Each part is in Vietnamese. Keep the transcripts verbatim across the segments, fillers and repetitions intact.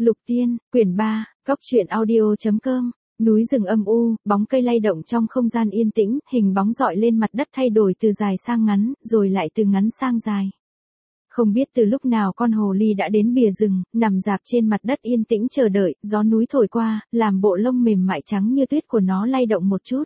Lục Tiên, quyển ba, góc truyện audio.com. Núi rừng âm u, bóng cây lay động trong không gian yên tĩnh, hình bóng dọi lên mặt đất thay đổi từ dài sang ngắn, rồi lại từ ngắn sang dài. Không biết từ lúc nào con hồ ly đã đến bìa rừng, nằm rạp trên mặt đất yên tĩnh chờ đợi, gió núi thổi qua, làm bộ lông mềm mại trắng như tuyết của nó lay động một chút.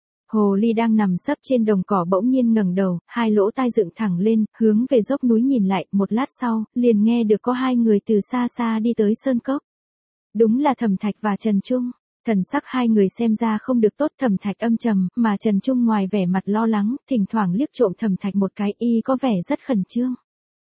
Hồ ly đang nằm sấp trên đồng cỏ bỗng nhiên ngẩng đầu, hai lỗ tai dựng thẳng lên, hướng về dốc núi nhìn lại, một lát sau, liền nghe được có hai người từ xa xa đi tới sơn cốc. Đúng là Thẩm Thạch và Trần Trung. Thần sắc hai người xem ra không được tốt, Thẩm Thạch âm trầm, mà Trần Trung ngoài vẻ mặt lo lắng, thỉnh thoảng liếc trộm Thẩm Thạch một cái, y có vẻ rất khẩn trương.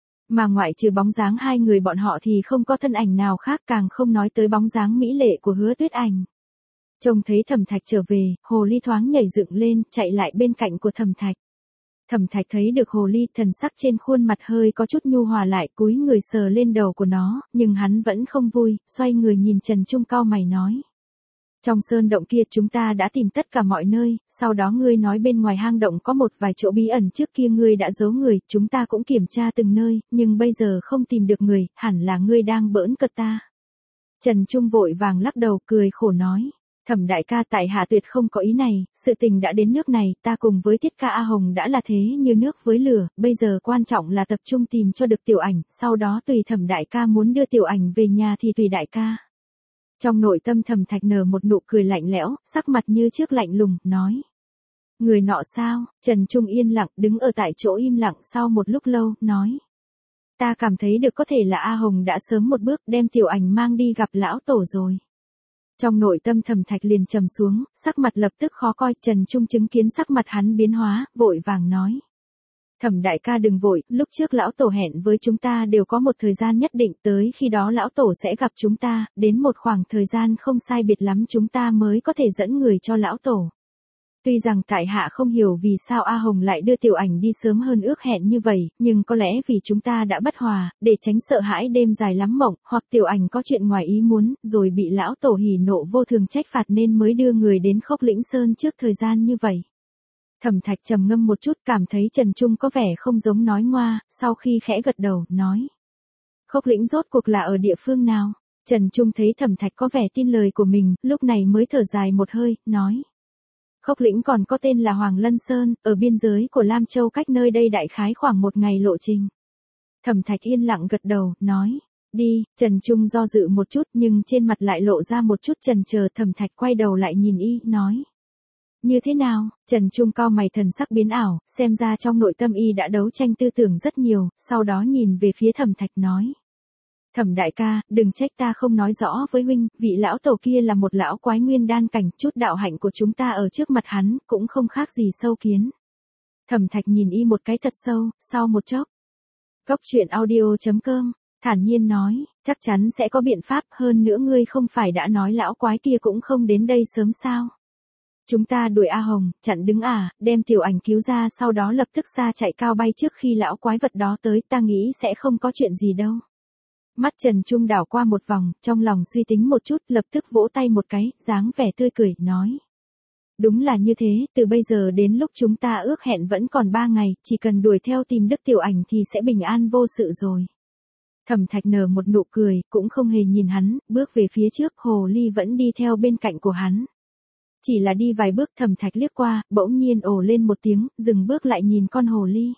Mà ngoại trừ bóng dáng hai người bọn họ thì không có thân ảnh nào khác, càng không nói tới bóng dáng mỹ lệ của Hứa Tuyết Ảnh. Trông thấy Thẩm Thạch trở về, hồ ly thoáng nhảy dựng lên, chạy lại bên cạnh của Thẩm Thạch. Thẩm Thạch thấy được hồ ly, thần sắc trên khuôn mặt hơi có chút nhu hòa lại, cúi người sờ lên đầu của nó, nhưng hắn vẫn không vui, xoay người nhìn Trần Trung cau mày nói. Trong sơn động kia chúng ta đã tìm tất cả mọi nơi, sau đó ngươi nói bên ngoài hang động có một vài chỗ bí ẩn trước kia ngươi đã giấu người, chúng ta cũng kiểm tra từng nơi, nhưng bây giờ không tìm được người, hẳn là ngươi đang bỡn cợt ta. Trần Trung vội vàng lắc đầu cười khổ nói. Thẩm đại ca, tại hạ tuyệt không có ý này, sự tình đã đến nước này, ta cùng với Tiết ca A Hồng đã là thế như nước với lửa, bây giờ quan trọng là tập trung tìm cho được Tiểu Ảnh, sau đó tùy Thẩm đại ca muốn đưa Tiểu Ảnh về nhà thì tùy đại ca. Trong nội tâm Thẩm Thạch nở một nụ cười lạnh lẽo, sắc mặt như trước lạnh lùng, nói. Người nọ sao? Trần Trung yên lặng, đứng ở tại chỗ im lặng sau một lúc lâu, nói. Ta cảm thấy được có thể là A Hồng đã sớm một bước đem Tiểu Ảnh mang đi gặp lão tổ rồi. Trong nội tâm Thẩm Thạch liền trầm xuống, sắc mặt lập tức khó coi, Trần Trung chứng kiến sắc mặt hắn biến hóa, vội vàng nói. Thẩm đại ca đừng vội, lúc trước lão tổ hẹn với chúng ta đều có một thời gian nhất định, tới khi đó lão tổ sẽ gặp chúng ta, đến một khoảng thời gian không sai biệt lắm chúng ta mới có thể dẫn người cho lão tổ. Tuy rằng tại hạ không hiểu vì sao A Hồng lại đưa Tiểu Ảnh đi sớm hơn ước hẹn như vậy, nhưng có lẽ vì chúng ta đã bất hòa, để tránh sợ hãi đêm dài lắm mộng, hoặc Tiểu Ảnh có chuyện ngoài ý muốn, rồi bị lão tổ hỉ nộ vô thường trách phạt nên mới đưa người đến Khốc Lĩnh Sơn trước thời gian như vậy. Thẩm Thạch trầm ngâm một chút, cảm thấy Trần Trung có vẻ không giống nói ngoa, sau khi khẽ gật đầu, nói. Khốc Lĩnh rốt cuộc là ở địa phương nào? Trần Trung thấy Thẩm Thạch có vẻ tin lời của mình, lúc này mới thở dài một hơi, nói. Khốc Lĩnh còn có tên là Hoàng Lân Sơn, ở biên giới của Lam Châu, cách nơi đây đại khái khoảng một ngày lộ trình. Thẩm Thạch yên lặng gật đầu, nói. Đi. Trần Trung do dự một chút nhưng trên mặt lại lộ ra một chút chần chờ, Thẩm Thạch quay đầu lại nhìn y, nói. Như thế nào? Trần Trung cau mày, thần sắc biến ảo, xem ra trong nội tâm y đã đấu tranh tư tưởng rất nhiều, sau đó nhìn về phía Thẩm Thạch nói. Thẩm đại ca, đừng trách ta không nói rõ với huynh, vị lão tổ kia là một lão quái nguyên đan cảnh, chút đạo hạnh của chúng ta ở trước mặt hắn, cũng không khác gì sâu kiến. Thẩm Thạch nhìn y một cái thật sâu, sau một chốc. Góc truyện audio.com, thản nhiên nói, chắc chắn sẽ có biện pháp, hơn nữa ngươi không phải đã nói lão quái kia cũng không đến đây sớm sao. Chúng ta đuổi A Hồng, chặn đứng à, đem Tiểu Ảnh cứu ra, sau đó lập tức ra chạy cao bay trước khi lão quái vật đó tới, ta nghĩ sẽ không có chuyện gì đâu. Mắt Trần Trung đảo qua một vòng, trong lòng suy tính một chút, lập tức vỗ tay một cái, dáng vẻ tươi cười, nói. Đúng là như thế, từ bây giờ đến lúc chúng ta ước hẹn vẫn còn ba ngày, chỉ cần đuổi theo tìm Đức Tiểu Ảnh thì sẽ bình an vô sự rồi. Thẩm Thạch nở một nụ cười, cũng không hề nhìn hắn, bước về phía trước, hồ ly vẫn đi theo bên cạnh của hắn. Chỉ là đi vài bước, Thẩm Thạch liếc qua, bỗng nhiên ồ lên một tiếng, dừng bước lại nhìn con hồ ly.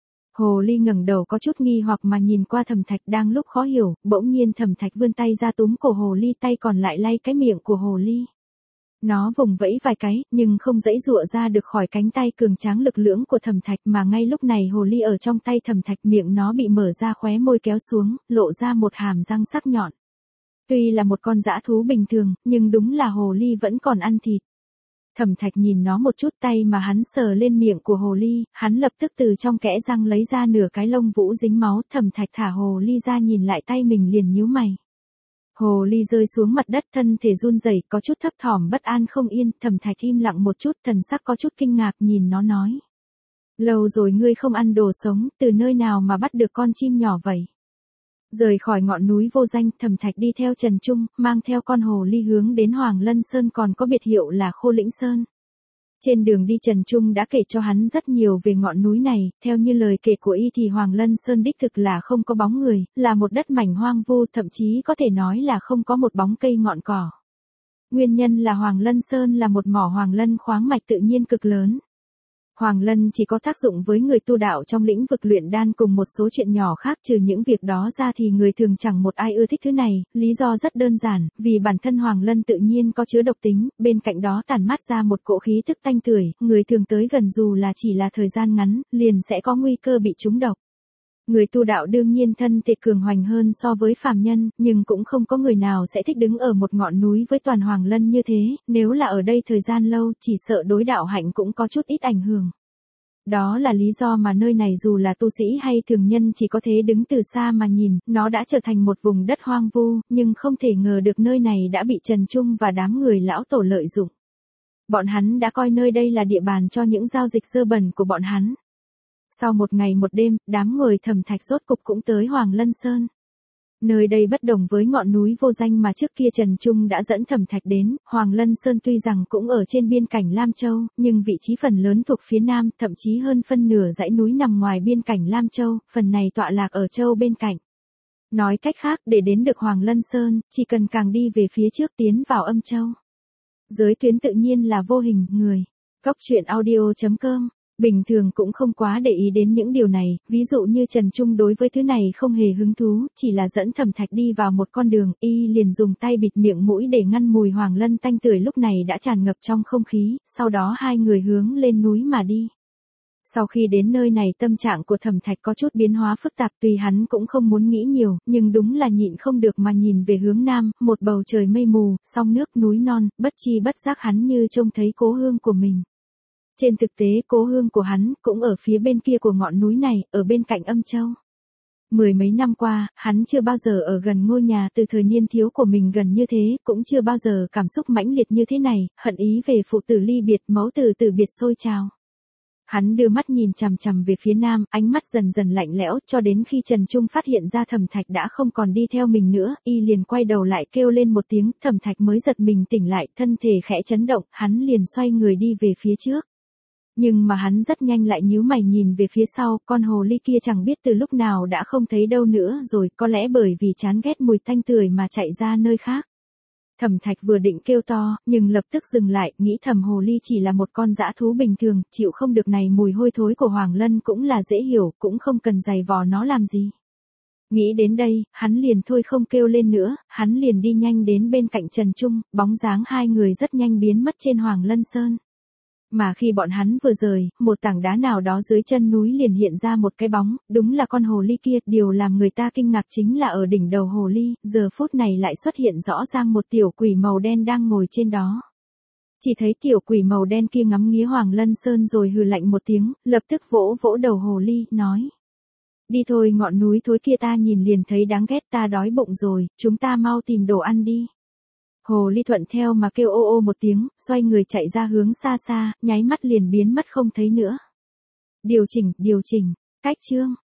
Hồ ly ngẩng đầu có chút nghi hoặc mà nhìn qua Thẩm Thạch, đang lúc khó hiểu, bỗng nhiên Thẩm Thạch vươn tay ra túm cổ hồ ly, tay còn lại lay cái miệng của hồ ly. Nó vùng vẫy vài cái, nhưng không dãy dụa ra được khỏi cánh tay cường tráng lực lưỡng của Thẩm Thạch, mà ngay lúc này hồ ly ở trong tay Thẩm Thạch, miệng nó bị mở ra, khóe môi kéo xuống, lộ ra một hàm răng sắc nhọn. Tuy là một con dã thú bình thường, nhưng đúng là hồ ly vẫn còn ăn thịt. Thẩm Thạch nhìn nó một chút, tay mà hắn sờ lên miệng của hồ ly, hắn lập tức từ trong kẽ răng lấy ra nửa cái lông vũ dính máu, Thẩm Thạch thả hồ ly ra, nhìn lại tay mình liền nhíu mày. Hồ ly rơi xuống mặt đất, thân thể run rẩy, có chút thấp thỏm bất an không yên, Thẩm Thạch im lặng một chút, thần sắc có chút kinh ngạc nhìn nó nói. Lâu rồi ngươi không ăn đồ sống, từ nơi nào mà bắt được con chim nhỏ vậy? Rời khỏi ngọn núi vô danh, Thẩm Thạch đi theo Trần Trung, mang theo con hồ ly hướng đến Hoàng Lân Sơn, còn có biệt hiệu là Khô Lĩnh Sơn. Trên đường đi Trần Trung đã kể cho hắn rất nhiều về ngọn núi này, theo như lời kể của y thì Hoàng Lân Sơn đích thực là không có bóng người, là một đất mảnh hoang vu, thậm chí có thể nói là không có một bóng cây ngọn cỏ. Nguyên nhân là Hoàng Lân Sơn là một mỏ hoàng lân khoáng mạch tự nhiên cực lớn. Hoàng lân chỉ có tác dụng với người tu đạo trong lĩnh vực luyện đan cùng một số chuyện nhỏ khác, trừ những việc đó ra thì người thường chẳng một ai ưa thích thứ này, lý do rất đơn giản, vì bản thân hoàng lân tự nhiên có chứa độc tính, bên cạnh đó tản mát ra một cỗ khí tức tanh tưởi, người thường tới gần dù là chỉ là thời gian ngắn, liền sẽ có nguy cơ bị trúng độc. Người tu đạo đương nhiên thân thể cường hoành hơn so với phàm nhân, nhưng cũng không có người nào sẽ thích đứng ở một ngọn núi với toàn hoàng lân như thế, nếu là ở đây thời gian lâu chỉ sợ đối đạo hạnh cũng có chút ít ảnh hưởng. Đó là lý do mà nơi này dù là tu sĩ hay thường nhân chỉ có thể đứng từ xa mà nhìn, nó đã trở thành một vùng đất hoang vu, nhưng không thể ngờ được nơi này đã bị Trần Trung và đám người lão tổ lợi dụng. Bọn hắn đã coi nơi đây là địa bàn cho những giao dịch dơ bẩn của bọn hắn. Sau một ngày một đêm, đám người Thẩm Thạch rốt cục cũng tới Hoàng Lân Sơn. Nơi đây bất đồng với ngọn núi vô danh mà trước kia Trần Trung đã dẫn Thẩm Thạch đến, Hoàng Lân Sơn tuy rằng cũng ở trên biên cảnh Lam Châu, nhưng vị trí phần lớn thuộc phía nam, thậm chí hơn phân nửa dãy núi nằm ngoài biên cảnh Lam Châu, phần này tọa lạc ở châu bên cạnh. Nói cách khác, để đến được Hoàng Lân Sơn, chỉ cần càng đi về phía trước tiến vào Âm Châu. Giới tuyến tự nhiên là vô hình, người. Góc truyện audio chấm com Bình thường cũng không quá để ý đến những điều này, ví dụ như Trần Trung đối với thứ này không hề hứng thú, chỉ là dẫn Thẩm Thạch đi vào một con đường, y liền dùng tay bịt miệng mũi để ngăn mùi hoàng lân tanh tưởi lúc này đã tràn ngập trong không khí, sau đó hai người hướng lên núi mà đi. Sau khi đến nơi này tâm trạng của Thẩm Thạch có chút biến hóa phức tạp, tuy hắn cũng không muốn nghĩ nhiều, nhưng đúng là nhịn không được mà nhìn về hướng nam, một bầu trời mây mù, sông nước núi non, bất chi bất giác hắn như trông thấy cố hương của mình. Trên thực tế cố hương của hắn cũng ở phía bên kia của ngọn núi này, ở bên cạnh Âm Châu. Mười mấy năm qua, hắn chưa bao giờ ở gần ngôi nhà từ thời niên thiếu của mình gần như thế, cũng chưa bao giờ cảm xúc mãnh liệt như thế này, hận ý về phụ tử ly biệt, mẫu tử tử biệt sôi trào. Hắn đưa mắt nhìn chằm chằm về phía nam, ánh mắt dần dần lạnh lẽo, cho đến khi Trần Trung phát hiện ra Thẩm Thạch đã không còn đi theo mình nữa, y liền quay đầu lại kêu lên một tiếng, Thẩm Thạch mới giật mình tỉnh lại, thân thể khẽ chấn động, hắn liền xoay người đi về phía trước. Nhưng mà hắn rất nhanh lại nhíu mày nhìn về phía sau, con hồ ly kia chẳng biết từ lúc nào đã không thấy đâu nữa rồi, có lẽ bởi vì chán ghét mùi tanh tưởi mà chạy ra nơi khác. Thẩm Thạch vừa định kêu to, nhưng lập tức dừng lại, nghĩ thầm hồ ly chỉ là một con dã thú bình thường, chịu không được này mùi hôi thối của Hoàng Lân cũng là dễ hiểu, cũng không cần giày vò nó làm gì. Nghĩ đến đây, hắn liền thôi không kêu lên nữa, hắn liền đi nhanh đến bên cạnh Trần Trung, bóng dáng hai người rất nhanh biến mất trên Hoàng Lân Sơn. Mà khi bọn hắn vừa rời, một tảng đá nào đó dưới chân núi liền hiện ra một cái bóng, đúng là con hồ ly kia, điều làm người ta kinh ngạc chính là ở đỉnh đầu hồ ly, giờ phút này lại xuất hiện rõ ràng một tiểu quỷ màu đen đang ngồi trên đó. Chỉ thấy tiểu quỷ màu đen kia ngắm nghía Hoàng Lân Sơn rồi hừ lạnh một tiếng, lập tức vỗ vỗ đầu hồ ly, nói. Đi thôi, ngọn núi thối kia ta nhìn liền thấy đáng ghét, ta đói bụng rồi, chúng ta mau tìm đồ ăn đi. Hồ ly thuận theo mà kêu ô ô một tiếng, xoay người chạy ra hướng xa xa, nháy mắt liền biến mất không thấy nữa. Điều chỉnh, điều chỉnh, cách chương.